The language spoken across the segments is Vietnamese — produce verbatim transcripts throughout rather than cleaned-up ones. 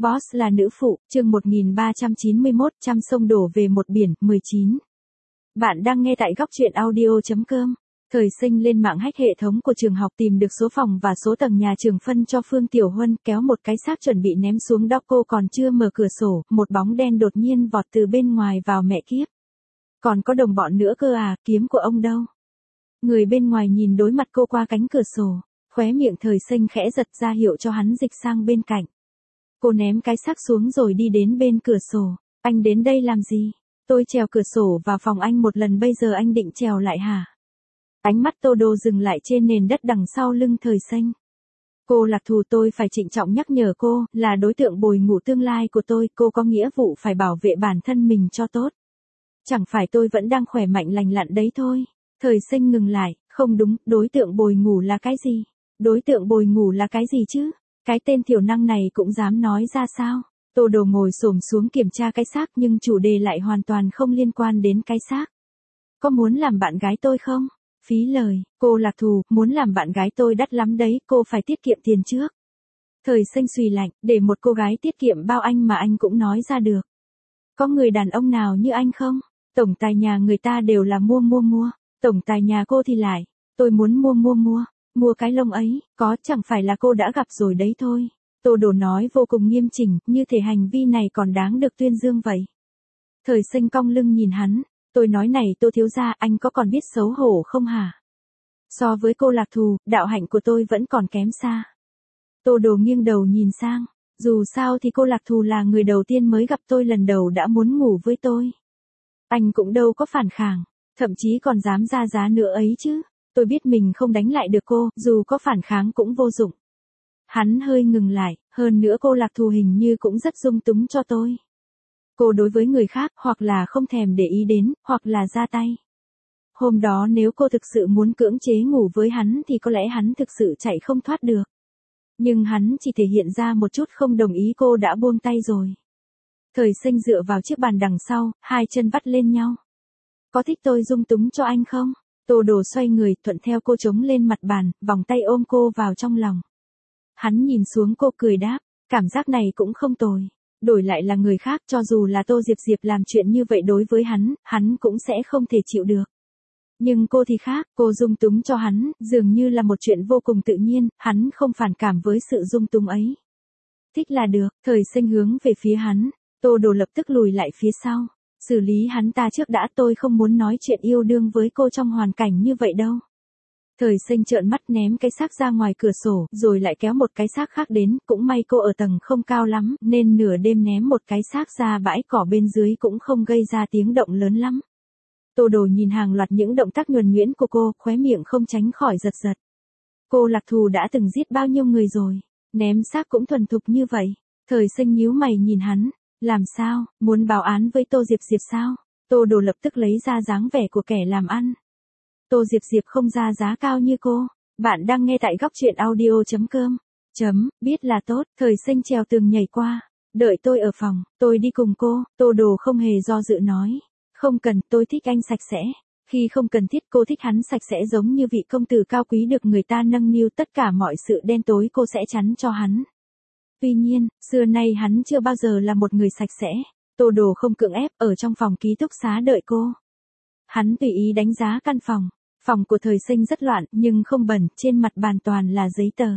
Boss là nữ phụ, chương một nghìn ba trăm chín mươi mốt, trăm sông đổ về một biển, mười chín. Bạn đang nghe tại góc truyện audio chấm com. Thời sinh lên mạng hack hệ thống của trường học tìm được số phòng và số tầng nhà trường phân cho Phương Tiểu Huân, kéo một cái xác chuẩn bị ném xuống đó. Cô còn chưa mở cửa sổ, một bóng đen đột nhiên vọt từ bên ngoài vào, mẹ kiếp. Còn có đồng bọn nữa cơ à, kiếm của ông đâu? Người bên ngoài nhìn đối mặt cô qua cánh cửa sổ, khóe miệng thời sinh khẽ giật ra hiệu cho hắn dịch sang bên cạnh. Cô ném cái xác xuống rồi đi đến bên cửa sổ. Anh đến đây làm gì? Tôi trèo cửa sổ vào phòng anh một lần, bây giờ anh định trèo lại hả? Ánh mắt Tô Đồ dừng lại trên nền đất đằng sau lưng thời sinh. Cô Lạc Thù, tôi phải trịnh trọng nhắc nhở cô, là đối tượng bồi ngủ tương lai của tôi, cô có nghĩa vụ phải bảo vệ bản thân mình cho tốt. Chẳng phải tôi vẫn đang khỏe mạnh lành lặn đấy thôi. Thời sinh ngừng lại, không đúng, đối tượng bồi ngủ là cái gì? Đối tượng bồi ngủ là cái gì chứ? Cái tên thiểu năng này cũng dám nói ra sao? Tô Đồ ngồi xổm xuống kiểm tra cái xác, nhưng chủ đề lại hoàn toàn không liên quan đến cái xác. Có muốn làm bạn gái tôi không? Phí lời, cô Lạc Thù, muốn làm bạn gái tôi đắt lắm đấy, cô phải tiết kiệm tiền trước. Thời sinh suy lạnh, để một cô gái tiết kiệm bao anh mà anh cũng nói ra được. Có người đàn ông nào như anh không? Tổng tài nhà người ta đều là mua mua mua, tổng tài nhà cô thì lại, tôi muốn mua mua mua. Mua cái lông ấy, có chẳng phải là cô đã gặp rồi đấy thôi. Tô Đồ nói vô cùng nghiêm chỉnh, như thể hành vi này còn đáng được tuyên dương vậy. Thời sinh cong lưng nhìn hắn, tôi nói này Tô thiếu gia, anh có còn biết xấu hổ không hả? So với cô Lạc Thù, đạo hạnh của tôi vẫn còn kém xa. Tô Đồ nghiêng đầu nhìn sang, dù sao thì cô Lạc Thù là người đầu tiên mới gặp tôi lần đầu đã muốn ngủ với tôi. Anh cũng đâu có phản kháng, thậm chí còn dám ra giá nữa ấy chứ. Tôi biết mình không đánh lại được cô, dù có phản kháng cũng vô dụng. Hắn hơi ngừng lại, hơn nữa cô Lạc Thù hình như cũng rất dung túng cho tôi. Cô đối với người khác, hoặc là không thèm để ý đến, hoặc là ra tay. Hôm đó nếu cô thực sự muốn cưỡng chế ngủ với hắn thì có lẽ hắn thực sự chạy không thoát được. Nhưng hắn chỉ thể hiện ra một chút không đồng ý, cô đã buông tay rồi. Thời sinh dựa vào chiếc bàn đằng sau, hai chân vắt lên nhau. Có thích tôi dung túng cho anh không? Tô Đồ xoay người, thuận theo cô chống lên mặt bàn, vòng tay ôm cô vào trong lòng. Hắn nhìn xuống cô cười đáp, cảm giác này cũng không tồi. Đổi lại là người khác, cho dù là Tô Diệp Diệp làm chuyện như vậy đối với hắn, hắn cũng sẽ không thể chịu được. Nhưng cô thì khác, cô dung túng cho hắn, dường như là một chuyện vô cùng tự nhiên, hắn không phản cảm với sự dung túng ấy. Thích là được, thời sinh hướng về phía hắn, Tô Đồ lập tức lùi lại phía sau. Xử lý hắn ta trước đã, tôi không muốn nói chuyện yêu đương với cô trong hoàn cảnh như vậy đâu. Thời sinh trợn mắt ném cái xác ra ngoài cửa sổ, rồi lại kéo một cái xác khác đến, cũng may cô ở tầng không cao lắm, nên nửa đêm ném một cái xác ra bãi cỏ bên dưới cũng không gây ra tiếng động lớn lắm. Tô Đồ nhìn hàng loạt những động tác nhuần nhuyễn của cô, khóe miệng không tránh khỏi giật giật. Cô Lạc Thù đã từng giết bao nhiêu người rồi, ném xác cũng thuần thục như vậy. Thời sinh nhíu mày nhìn hắn. Làm sao, muốn báo án với Tô Diệp Diệp sao? Tô Đồ lập tức lấy ra dáng vẻ của kẻ làm ăn. Tô Diệp Diệp không ra giá cao như cô. Bạn đang nghe tại góc truyện audio chấm com. Chấm, biết là tốt, thời sinh trèo tường nhảy qua. Đợi tôi ở phòng, tôi đi cùng cô. Tô Đồ không hề do dự nói. Không cần, tôi thích anh sạch sẽ. Khi không cần thiết cô thích hắn sạch sẽ giống như vị công tử cao quý được người ta nâng niu, tất cả mọi sự đen tối cô sẽ chắn cho hắn. Tuy nhiên, xưa nay hắn chưa bao giờ là một người sạch sẽ. Tô Đồ không cưỡng ép, ở trong phòng ký túc xá đợi cô. Hắn tùy ý đánh giá căn phòng. Phòng của thời sinh rất loạn, nhưng không bẩn, trên mặt bàn toàn là giấy tờ.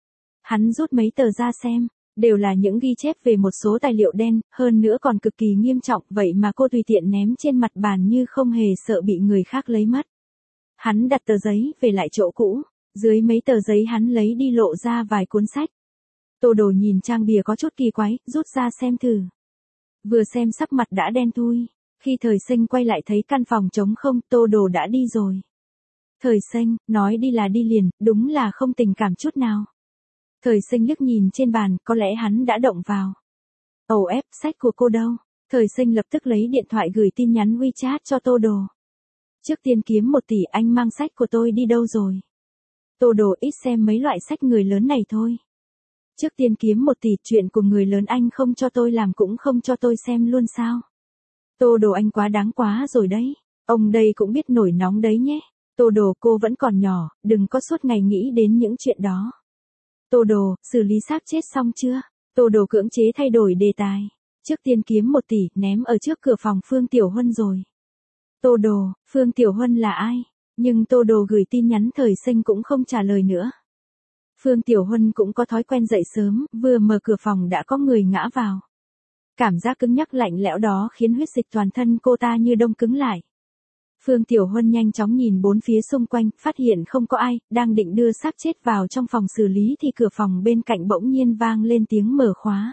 Hắn rút mấy tờ ra xem, đều là những ghi chép về một số tài liệu đen, hơn nữa còn cực kỳ nghiêm trọng, vậy mà cô tùy tiện ném trên mặt bàn như không hề sợ bị người khác lấy mất. Hắn đặt tờ giấy về lại chỗ cũ, dưới mấy tờ giấy hắn lấy đi lộ ra vài cuốn sách. Tô Đồ nhìn trang bìa có chút kỳ quái, rút ra xem thử. Vừa xem sắc mặt đã đen thui. Khi thời sinh quay lại thấy căn phòng trống không, Tô Đồ đã đi rồi. Thời sinh, nói đi là đi liền, đúng là không tình cảm chút nào. Thời sinh liếc nhìn trên bàn, có lẽ hắn đã động vào. Ồ ép, sách của cô đâu? Thời sinh lập tức lấy điện thoại gửi tin nhắn WeChat cho Tô Đồ. Trước tiên kiếm một tỷ, anh mang sách của tôi đi đâu rồi? Tô Đồ ít xem mấy loại sách người lớn này thôi. Trước tiên kiếm một tỷ, chuyện của người lớn anh không cho tôi làm cũng không cho tôi xem luôn sao? Tô Đồ, anh quá đáng quá rồi đấy. Ông đây cũng biết nổi nóng đấy nhé. Tô Đồ, cô vẫn còn nhỏ, đừng có suốt ngày nghĩ đến những chuyện đó. Tô Đồ, xử lý xác chết xong chưa? Tô Đồ cưỡng chế thay đổi đề tài. Trước tiên kiếm một tỷ, ném ở trước cửa phòng Phương Tiểu Huân rồi. Tô Đồ, Phương Tiểu Huân là ai? Nhưng Tô Đồ gửi tin nhắn thời sinh cũng không trả lời nữa. Phương Tiểu Huân cũng có thói quen dậy sớm, vừa mở cửa phòng đã có người ngã vào. Cảm giác cứng nhắc lạnh lẽo đó khiến huyết dịch toàn thân cô ta như đông cứng lại. Phương Tiểu Huân nhanh chóng nhìn bốn phía xung quanh, phát hiện không có ai, đang định đưa xác chết vào trong phòng xử lý thì cửa phòng bên cạnh bỗng nhiên vang lên tiếng mở khóa.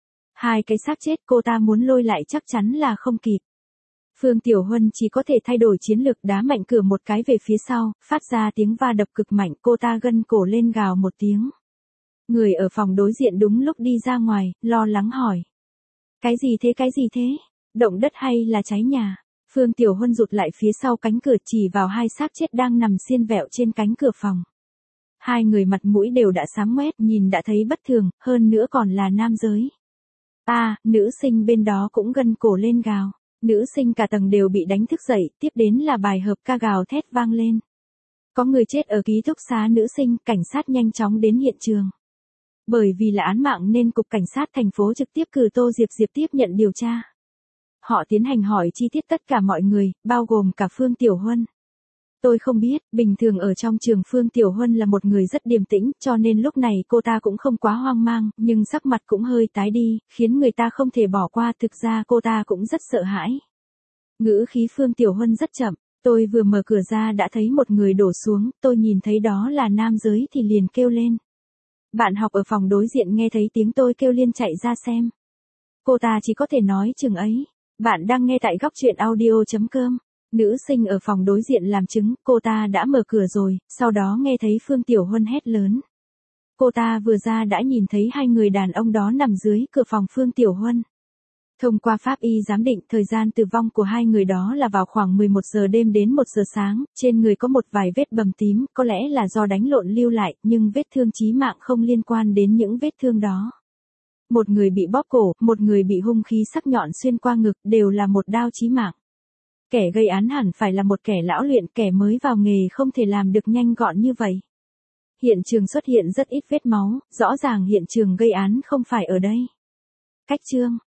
Hai cái xác chết cô ta muốn lôi lại chắc chắn là không kịp. Phương Tiểu Huân chỉ có thể thay đổi chiến lược đá mạnh cửa một cái về phía sau, phát ra tiếng va đập cực mạnh, cô ta gân cổ lên gào một tiếng. Người ở phòng đối diện đúng lúc đi ra ngoài, lo lắng hỏi. Cái gì thế cái gì thế? Động đất hay là cháy nhà? Phương Tiểu Huân rụt lại phía sau cánh cửa chỉ vào hai xác chết đang nằm xiên vẹo trên cánh cửa phòng. Hai người mặt mũi đều đã xám ngoét, nhìn đã thấy bất thường, hơn nữa còn là nam giới. À, nữ sinh bên đó cũng gân cổ lên gào. Nữ sinh cả tầng đều bị đánh thức dậy, tiếp đến là bài hợp ca gào thét vang lên. Có người chết ở ký túc xá nữ sinh, cảnh sát nhanh chóng đến hiện trường. Bởi vì là án mạng nên Cục Cảnh sát thành phố trực tiếp cử Tô Diệp Diệp tiếp nhận điều tra. Họ tiến hành hỏi chi tiết tất cả mọi người, bao gồm cả Phương Tiểu Huân. Tôi không biết, bình thường ở trong trường Phương Tiểu Huân là một người rất điềm tĩnh, cho nên lúc này cô ta cũng không quá hoang mang, nhưng sắc mặt cũng hơi tái đi, khiến người ta không thể bỏ qua, thực ra cô ta cũng rất sợ hãi. Ngữ khí Phương Tiểu Huân rất chậm, tôi vừa mở cửa ra đã thấy một người đổ xuống, tôi nhìn thấy đó là nam giới thì liền kêu lên. Bạn học ở phòng đối diện nghe thấy tiếng tôi kêu liên chạy ra xem. Cô ta chỉ có thể nói chừng ấy. Bạn đang nghe tại góc truyện audio chấm com. Nữ sinh ở phòng đối diện làm chứng, cô ta đã mở cửa rồi, sau đó nghe thấy Phương Tiểu Huân hét lớn. Cô ta vừa ra đã nhìn thấy hai người đàn ông đó nằm dưới cửa phòng Phương Tiểu Huân. Thông qua pháp y giám định, thời gian tử vong của hai người đó là vào khoảng mười một giờ đêm đến một giờ sáng, trên người có một vài vết bầm tím, có lẽ là do đánh lộn lưu lại, nhưng vết thương chí mạng không liên quan đến những vết thương đó. Một người bị bóp cổ, một người bị hung khí sắc nhọn xuyên qua ngực, đều là một đao chí mạng. Kẻ gây án hẳn phải là một kẻ lão luyện, kẻ mới vào nghề không thể làm được nhanh gọn như vậy. Hiện trường xuất hiện rất ít vết máu, rõ ràng hiện trường gây án không phải ở đây. Cách chương